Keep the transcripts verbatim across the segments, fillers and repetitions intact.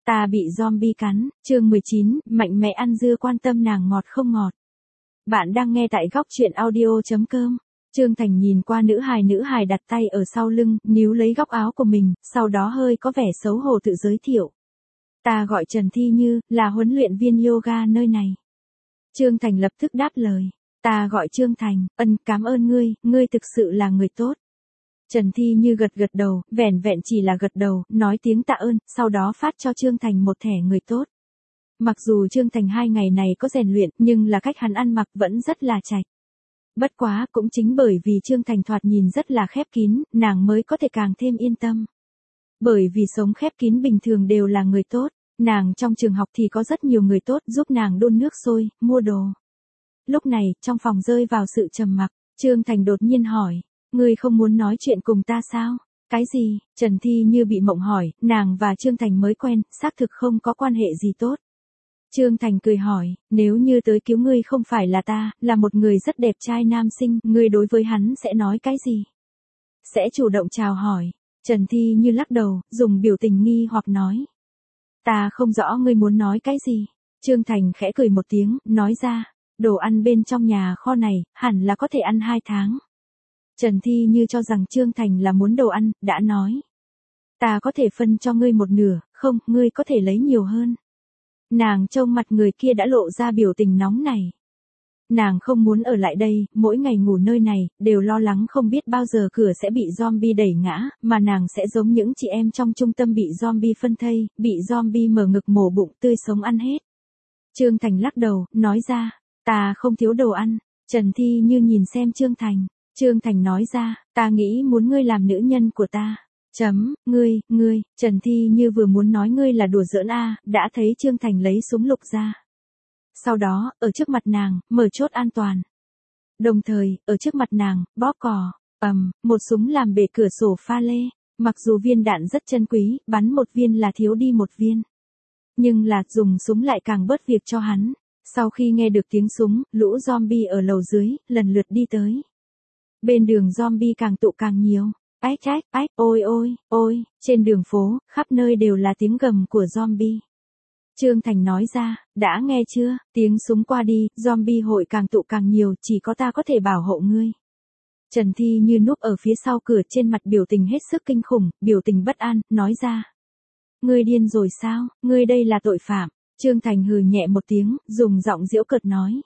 Ta bị zombie cắn, chương mười chín, mạnh mẽ ăn dưa quan tâm nàng ngọt không ngọt. Bạn đang nghe tại góc truyện audio.com. Trương Thành nhìn qua nữ hài nữ hài đặt tay ở sau lưng, níu lấy góc áo của mình, sau đó hơi có vẻ xấu hổ tự giới thiệu. Ta gọi Trần Thi Như, là huấn luyện viên yoga nơi này. Trương Thành lập tức đáp lời. Ta gọi Trương Thành, ân cảm ơn ngươi, ngươi thực sự là người tốt. Trần Thi Như gật gật đầu, vẻn vẹn chỉ là gật đầu, nói tiếng tạ ơn, sau đó phát cho Trương Thành một thẻ người tốt. Mặc dù Trương Thành hai ngày này có rèn luyện, nhưng là cách hắn ăn mặc vẫn rất là chạch. Bất quá, cũng chính bởi vì Trương Thành thoạt nhìn rất là khép kín, nàng mới có thể càng thêm yên tâm. Bởi vì sống khép kín bình thường đều là người tốt, nàng trong trường học thì có rất nhiều người tốt giúp nàng đun nước sôi, mua đồ. Lúc này, trong phòng rơi vào sự trầm mặc, Trương Thành đột nhiên hỏi. Ngươi không muốn nói chuyện cùng ta sao? Cái gì? Trần Thi Như bị mộng hỏi, nàng và Trương Thành mới quen, xác thực không có quan hệ gì tốt. Trương Thành cười hỏi, nếu như tới cứu ngươi không phải là ta, là một người rất đẹp trai nam sinh, ngươi đối với hắn sẽ nói cái gì? Sẽ chủ động chào hỏi. Trần Thi Như lắc đầu, dùng biểu tình nghi hoặc nói. Ta không rõ ngươi muốn nói cái gì. Trương Thành khẽ cười một tiếng, nói ra, đồ ăn bên trong nhà kho này, hẳn là có thể ăn hai tháng. Trần Thi Như cho rằng Trương Thành là muốn đồ ăn, đã nói. Ta có thể phân cho ngươi một nửa, không, ngươi có thể lấy nhiều hơn. Nàng trông mặt người kia đã lộ ra biểu tình nóng này. Nàng không muốn ở lại đây, mỗi ngày ngủ nơi này, đều lo lắng không biết bao giờ cửa sẽ bị zombie đẩy ngã, mà nàng sẽ giống những chị em trong trung tâm bị zombie phân thây, bị zombie mở ngực mổ bụng tươi sống ăn hết. Trương Thành lắc đầu, nói ra, ta không thiếu đồ ăn. Trần Thi Như nhìn xem Trương Thành. Trương Thành nói ra, ta nghĩ muốn ngươi làm nữ nhân của ta. Chấm, ngươi, ngươi, Trần Thi Như vừa muốn nói ngươi là đùa giỡn a, đã thấy Trương Thành lấy súng lục ra. Sau đó, ở trước mặt nàng, mở chốt an toàn. Đồng thời, ở trước mặt nàng, bóp cò, ầm, một súng làm bể cửa sổ pha lê. Mặc dù viên đạn rất chân quý, bắn một viên là thiếu đi một viên. Nhưng là dùng súng lại càng bớt việc cho hắn. Sau khi nghe được tiếng súng, lũ zombie ở lầu dưới, lần lượt đi tới. Bên đường zombie càng tụ càng nhiều. Ách ách ách, ôi ôi, ôi, trên đường phố, khắp nơi đều là tiếng gầm của zombie. Trương Thành nói ra, đã nghe chưa, tiếng súng qua đi, zombie hội càng tụ càng nhiều, chỉ có ta có thể bảo hộ ngươi. Trần Thi Như núp ở phía sau cửa trên mặt biểu tình hết sức kinh khủng, biểu tình bất an, nói ra. Ngươi điên rồi sao, ngươi đây là tội phạm. Trương Thành hừ nhẹ một tiếng, dùng giọng giễu cợt nói.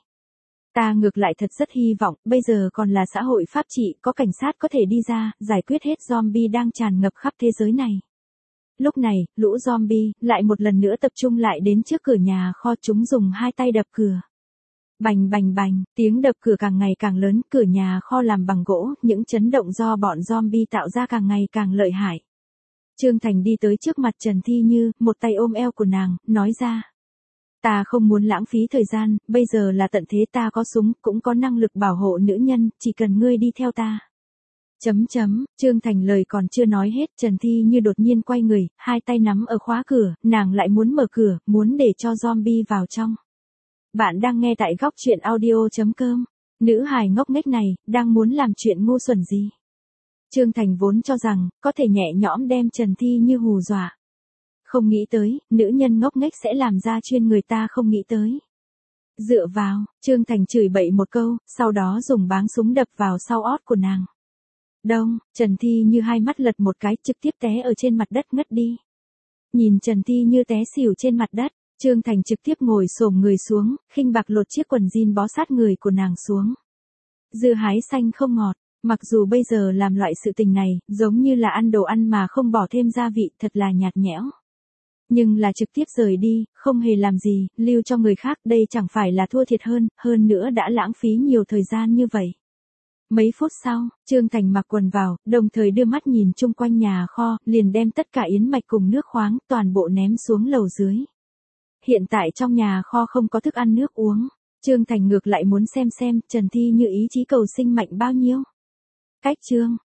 Ta ngược lại thật rất hy vọng, bây giờ còn là xã hội pháp trị, có cảnh sát có thể đi ra, giải quyết hết zombie đang tràn ngập khắp thế giới này. Lúc này, lũ zombie, lại một lần nữa tập trung lại đến trước cửa nhà kho, chúng dùng hai tay đập cửa. Bành bành bành, tiếng đập cửa càng ngày càng lớn, cửa nhà kho làm bằng gỗ, những chấn động do bọn zombie tạo ra càng ngày càng lợi hại. Trương Thành đi tới trước mặt Trần Thi Như, một tay ôm eo của nàng, nói ra. Ta không muốn lãng phí thời gian, bây giờ là tận thế, ta có súng, cũng có năng lực bảo hộ nữ nhân, chỉ cần ngươi đi theo ta. Chấm chấm, Trương Thành lời còn chưa nói hết, Trần Thi Như đột nhiên quay người, hai tay nắm ở khóa cửa, nàng lại muốn mở cửa, muốn để cho zombie vào trong. Bạn đang nghe tại góc truyện audio.com, nữ hài ngốc nghếch này, đang muốn làm chuyện ngu xuẩn gì? Trương Thành vốn cho rằng, có thể nhẹ nhõm đem Trần Thi Như hù dọa. Không nghĩ tới, nữ nhân ngốc nghếch sẽ làm ra chuyên người ta không nghĩ tới. Dựa vào, Trương Thành chửi bậy một câu, sau đó dùng báng súng đập vào sau ót của nàng. Đông, Trần Thi Như hai mắt lật một cái, trực tiếp té ở trên mặt đất ngất đi. Nhìn Trần Thi Như té xỉu trên mặt đất, Trương Thành trực tiếp ngồi xổm người xuống, khinh bạc lột chiếc quần jean bó sát người của nàng xuống. Dưa hái xanh không ngọt. Mặc dù bây giờ làm loại sự tình này, giống như là ăn đồ ăn mà không bỏ thêm gia vị, thật là nhạt nhẽo. Nhưng là trực tiếp rời đi, không hề làm gì, lưu cho người khác, đây chẳng phải là thua thiệt hơn, hơn nữa đã lãng phí nhiều thời gian như vậy. Mấy phút sau, Trương Thành mặc quần vào, đồng thời đưa mắt nhìn chung quanh nhà kho, liền đem tất cả yến mạch cùng nước khoáng, toàn bộ ném xuống lầu dưới. Hiện tại trong nhà kho không có thức ăn nước uống, Trương Thành ngược lại muốn xem xem, Trần Thi Như ý chí cầu sinh mạnh bao nhiêu. Cách chương,